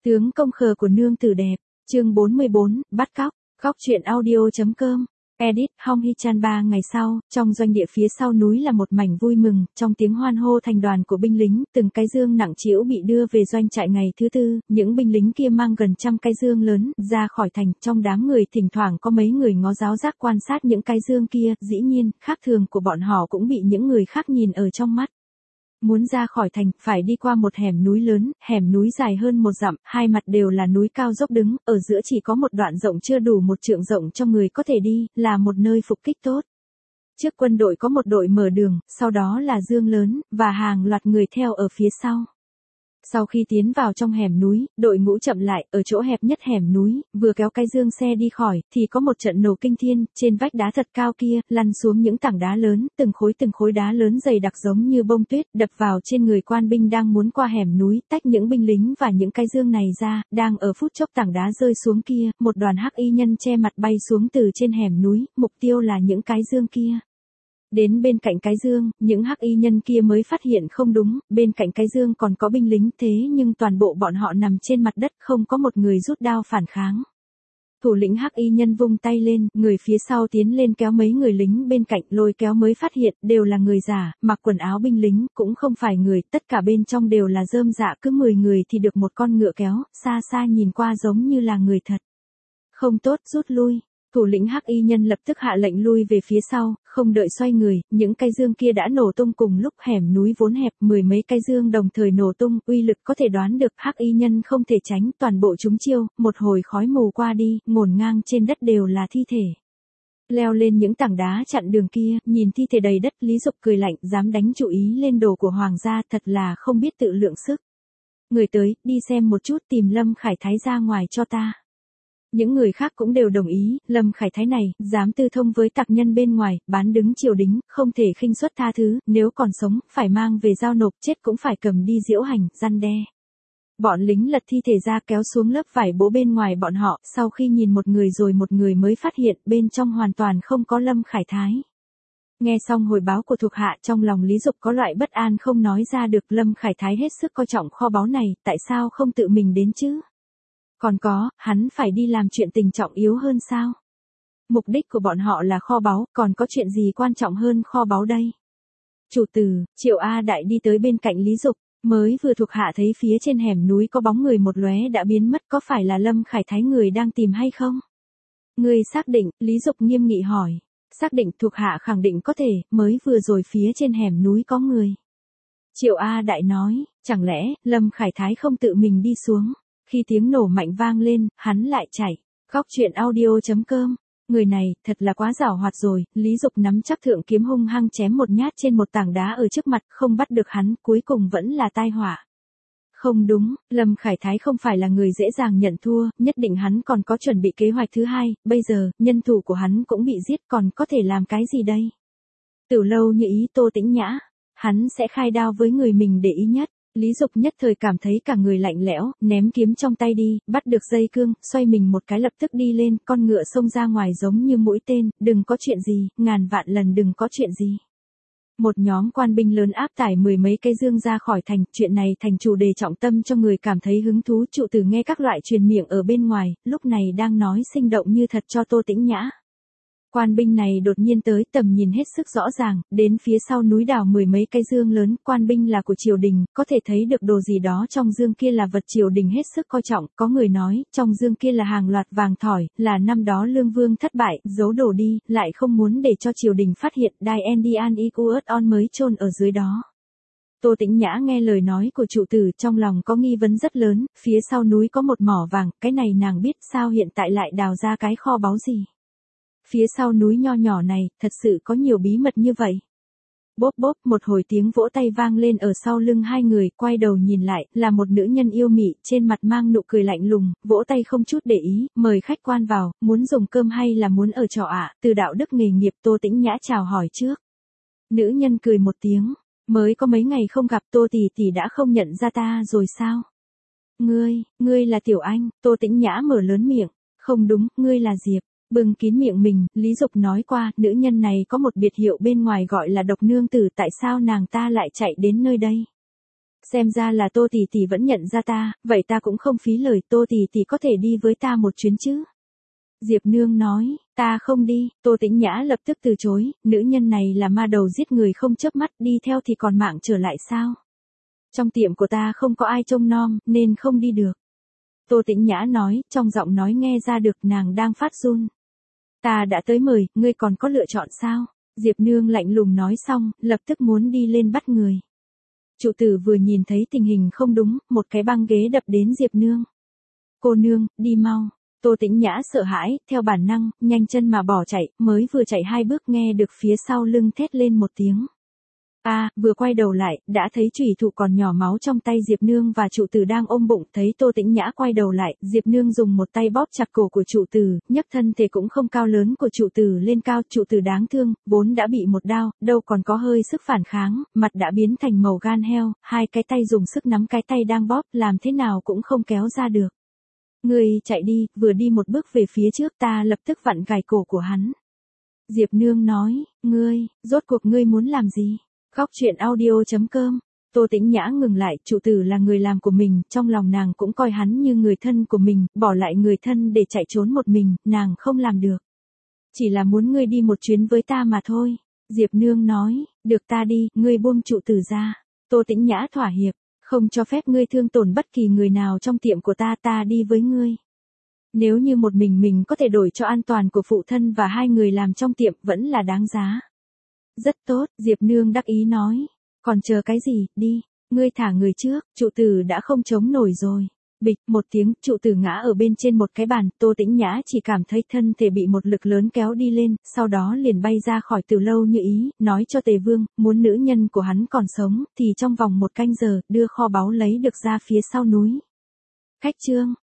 Tướng công khờ của nương tử đẹp, chương 44, bắt cóc, góc truyện audio.com. Edit, Hong Hee-chan 3 ngày sau, trong doanh địa phía sau núi là một mảnh vui mừng, trong tiếng hoan hô thành đoàn của binh lính, từng cái dương nặng trĩu bị đưa về doanh trại ngày thứ tư, những binh lính kia mang gần trăm cái dương lớn, ra khỏi thành, trong đám người thỉnh thoảng có mấy người ngó giáo giác quan sát những cái dương kia, dĩ nhiên, khác thường của bọn họ cũng bị những người khác nhìn ở trong mắt. Muốn ra khỏi thành, phải đi qua một hẻm núi lớn, hẻm núi dài hơn 1 dặm, hai mặt đều là núi cao dốc đứng, ở giữa chỉ có một đoạn rộng chưa đủ 1 trượng rộng cho người có thể đi, là một nơi phục kích tốt. Trước quân đội có một đội mở đường, sau đó là dương lớn, và hàng loạt người theo ở phía sau. Sau khi tiến vào trong hẻm núi, đội ngũ chậm lại, ở chỗ hẹp nhất hẻm núi, vừa kéo cái dương xe đi khỏi, thì có một trận nổ kinh thiên, trên vách đá thật cao kia, lăn xuống những tảng đá lớn, từng khối đá lớn dày đặc giống như bông tuyết, đập vào trên người quan binh đang muốn qua hẻm núi, tách những binh lính và những cái dương này ra, đang ở phút chốc tảng đá rơi xuống kia, một đoàn hắc y nhân che mặt bay xuống từ trên hẻm núi, mục tiêu là những cái dương kia. Đến bên cạnh cái dương, những hắc y nhân kia mới phát hiện không đúng, bên cạnh cái dương còn có binh lính thế nhưng toàn bộ bọn họ nằm trên mặt đất, không có một người rút đao phản kháng. Thủ lĩnh hắc y nhân vung tay lên, người phía sau tiến lên kéo mấy người lính bên cạnh, lôi kéo mới phát hiện đều là người giả, mặc quần áo binh lính, cũng không phải người, tất cả bên trong đều là rơm dạ, cứ 10 người thì được một con ngựa kéo, xa xa nhìn qua giống như là người thật. Không tốt, rút lui. Thủ lĩnh hắc y nhân lập tức hạ lệnh lui về phía sau, không đợi xoay người, những cái dương kia đã nổ tung cùng lúc, hẻm núi vốn hẹp, 10 mấy cái dương đồng thời nổ tung, uy lực có thể đoán được, hắc y nhân không thể tránh, toàn bộ chúng chiêu, một hồi khói mù qua đi, ngổn ngang trên đất đều là thi thể. Leo lên những tảng đá chặn đường kia, nhìn thi thể đầy đất, Lý Dục cười lạnh, dám đánh chủ ý lên đồ của hoàng gia, thật là không biết tự lượng sức. Người tới, đi xem một chút, tìm Lâm Khải Thái ra ngoài cho ta. Những người khác cũng đều đồng ý, Lâm Khải Thái này, dám tư thông với tặc nhân bên ngoài, bán đứng triều đình, không thể khinh suất tha thứ, nếu còn sống, phải mang về giao nộp, chết cũng phải cầm đi diễu hành, răn đe. Bọn lính lật thi thể ra kéo xuống lớp vải bố bên ngoài bọn họ, sau khi nhìn một người rồi một người mới phát hiện, bên trong hoàn toàn không có Lâm Khải Thái. Nghe xong hồi báo của thuộc hạ, trong lòng Lý Dục có loại bất an không nói ra được, Lâm Khải Thái hết sức coi trọng kho báu này, tại sao không tự mình đến chứ? Còn có, hắn phải đi làm chuyện tình trọng yếu hơn sao? Mục đích của bọn họ là kho báu, còn có chuyện gì quan trọng hơn kho báu đây? Chủ tử, Triệu A Đại đi tới bên cạnh Lý Dục, mới vừa thuộc hạ thấy phía trên hẻm núi có bóng người một lóe đã biến mất, có phải là Lâm Khải Thái người đang tìm hay không? Người xác định, Lý Dục nghiêm nghị hỏi. Xác định, thuộc hạ khẳng định có thể, mới vừa rồi phía trên hẻm núi có người. Triệu A Đại nói, chẳng lẽ, Lâm Khải Thái không tự mình đi xuống? Khi tiếng nổ mạnh vang lên, hắn lại chạy. Góc truyện audio.com. Người này, thật là quá giảo hoạt rồi, Lý Dục nắm chắc thượng kiếm hung hăng chém một nhát trên một tảng đá ở trước mặt, không bắt được hắn, cuối cùng vẫn là tai họa. Không đúng, Lâm Khải Thái không phải là người dễ dàng nhận thua, nhất định hắn còn có chuẩn bị kế hoạch thứ hai, bây giờ, nhân thủ của hắn cũng bị giết, còn có thể làm cái gì đây? Từ lâu như ý Tô Tĩnh Nhã, hắn sẽ khai đao với người mình để ý nhất. Lý Dục nhất thời cảm thấy cả người lạnh lẽo, ném kiếm trong tay đi, bắt được dây cương, xoay mình một cái lập tức đi lên, con ngựa xông ra ngoài giống như mũi tên, đừng có chuyện gì, ngàn vạn lần đừng có chuyện gì. Một nhóm quan binh lớn áp tải 10 mấy cây dương ra khỏi thành, chuyện này thành chủ đề trọng tâm cho người cảm thấy hứng thú, trụ tử nghe các loại truyền miệng ở bên ngoài, lúc này đang nói sinh động như thật cho Tô Tĩnh Nhã. Quan binh này đột nhiên tới, tầm nhìn hết sức rõ ràng, đến phía sau núi đào 10 mấy cây dương lớn, quan binh là của triều đình, có thể thấy được đồ gì đó trong dương kia là vật triều đình hết sức coi trọng, có người nói, trong dương kia là hàng loạt vàng thỏi, là năm đó Lương Vương thất bại, giấu đồ đi, lại không muốn để cho triều đình phát hiện, Dian Icuot On mới chôn ở dưới đó. Tô Tĩnh Nhã nghe lời nói của trụ tử, trong lòng có nghi vấn rất lớn, phía sau núi có một mỏ vàng, cái này nàng biết, sao hiện tại lại đào ra cái kho báu gì? Phía sau núi nho nhỏ này, thật sự có nhiều bí mật như vậy. Bốp bốp, một hồi tiếng vỗ tay vang lên ở sau lưng hai người, quay đầu nhìn lại, là một nữ nhân yêu mị, trên mặt mang nụ cười lạnh lùng, vỗ tay không chút để ý, mời khách quan vào, muốn dùng cơm hay là muốn ở trọ ạ? Từ đạo đức nghề nghiệp, Tô Tĩnh Nhã chào hỏi trước. Nữ nhân cười một tiếng, mới có mấy ngày không gặp, Tô tỷ tỷ đã không nhận ra ta rồi sao? Ngươi là Tiểu Anh, Tô Tĩnh Nhã mở lớn miệng, không đúng, ngươi là Diệp. Bưng kín miệng mình, Lý Dục nói qua, nữ nhân này có một biệt hiệu bên ngoài gọi là Độc Nương Tử, tại sao nàng ta lại chạy đến nơi đây? Xem ra là Tô tỷ tỷ vẫn nhận ra ta, vậy ta cũng không phí lời, Tô tỷ tỷ có thể đi với ta một chuyến chứ? Diệp Nương nói, ta không đi, Tô Tĩnh Nhã lập tức từ chối, nữ nhân này là ma đầu giết người không chớp mắt, đi theo thì còn mạng trở lại sao? Trong tiệm của ta không có ai trông nom, nên không đi được. Tô Tĩnh Nhã nói, trong giọng nói nghe ra được nàng đang phát run. Ta đã tới mời, ngươi còn có lựa chọn sao? Diệp Nương lạnh lùng nói xong, lập tức muốn đi lên bắt người. Trụ tử vừa nhìn thấy tình hình không đúng, một cái băng ghế đập đến Diệp Nương. Cô nương, đi mau. Tô Tĩnh Nhã sợ hãi, theo bản năng, nhanh chân mà bỏ chạy, mới vừa chạy 2 bước nghe được phía sau lưng thét lên một tiếng. Vừa quay đầu lại, đã thấy chủy thủ còn nhỏ máu trong tay Diệp Nương và trụ tử đang ôm bụng, thấy Tô Tĩnh Nhã quay đầu lại, Diệp Nương dùng một tay bóp chặt cổ của trụ tử, nhấc thân thể cũng không cao lớn của trụ tử lên cao, trụ tử đáng thương, vốn đã bị một đao, đâu còn có hơi sức phản kháng, mặt đã biến thành màu gan heo, hai cái tay dùng sức nắm cái tay đang bóp, làm thế nào cũng không kéo ra được. Ngươi chạy đi, vừa đi một bước về phía trước ta lập tức vặn gài cổ của hắn. Diệp Nương nói, rốt cuộc ngươi muốn làm gì? Khóc chuyện audio.com. Tô Tĩnh Nhã ngừng lại, trụ tử là người làm của mình, trong lòng nàng cũng coi hắn như người thân của mình, bỏ lại người thân để chạy trốn một mình, nàng không làm được. Chỉ là muốn ngươi đi một chuyến với ta mà thôi. Diệp Nương nói, được ta đi, ngươi buông trụ tử ra. Tô Tĩnh Nhã thỏa hiệp, không cho phép ngươi thương tổn bất kỳ người nào trong tiệm của ta đi với ngươi. Nếu như một mình có thể đổi cho an toàn của phụ thân và hai người làm trong tiệm vẫn là đáng giá. Rất tốt, Diệp Nương đắc ý nói. Còn chờ cái gì, đi, ngươi thả người trước, trụ tử đã không chống nổi rồi. Bịch, một tiếng, trụ tử ngã ở bên trên một cái bàn, Tô Tĩnh Nhã chỉ cảm thấy thân thể bị một lực lớn kéo đi lên, sau đó liền bay ra khỏi Từ Lâu Như Ý, nói cho Tề Vương, muốn nữ nhân của hắn còn sống, thì trong vòng 1 canh giờ, đưa kho báu lấy được ra phía sau núi. Khách trương.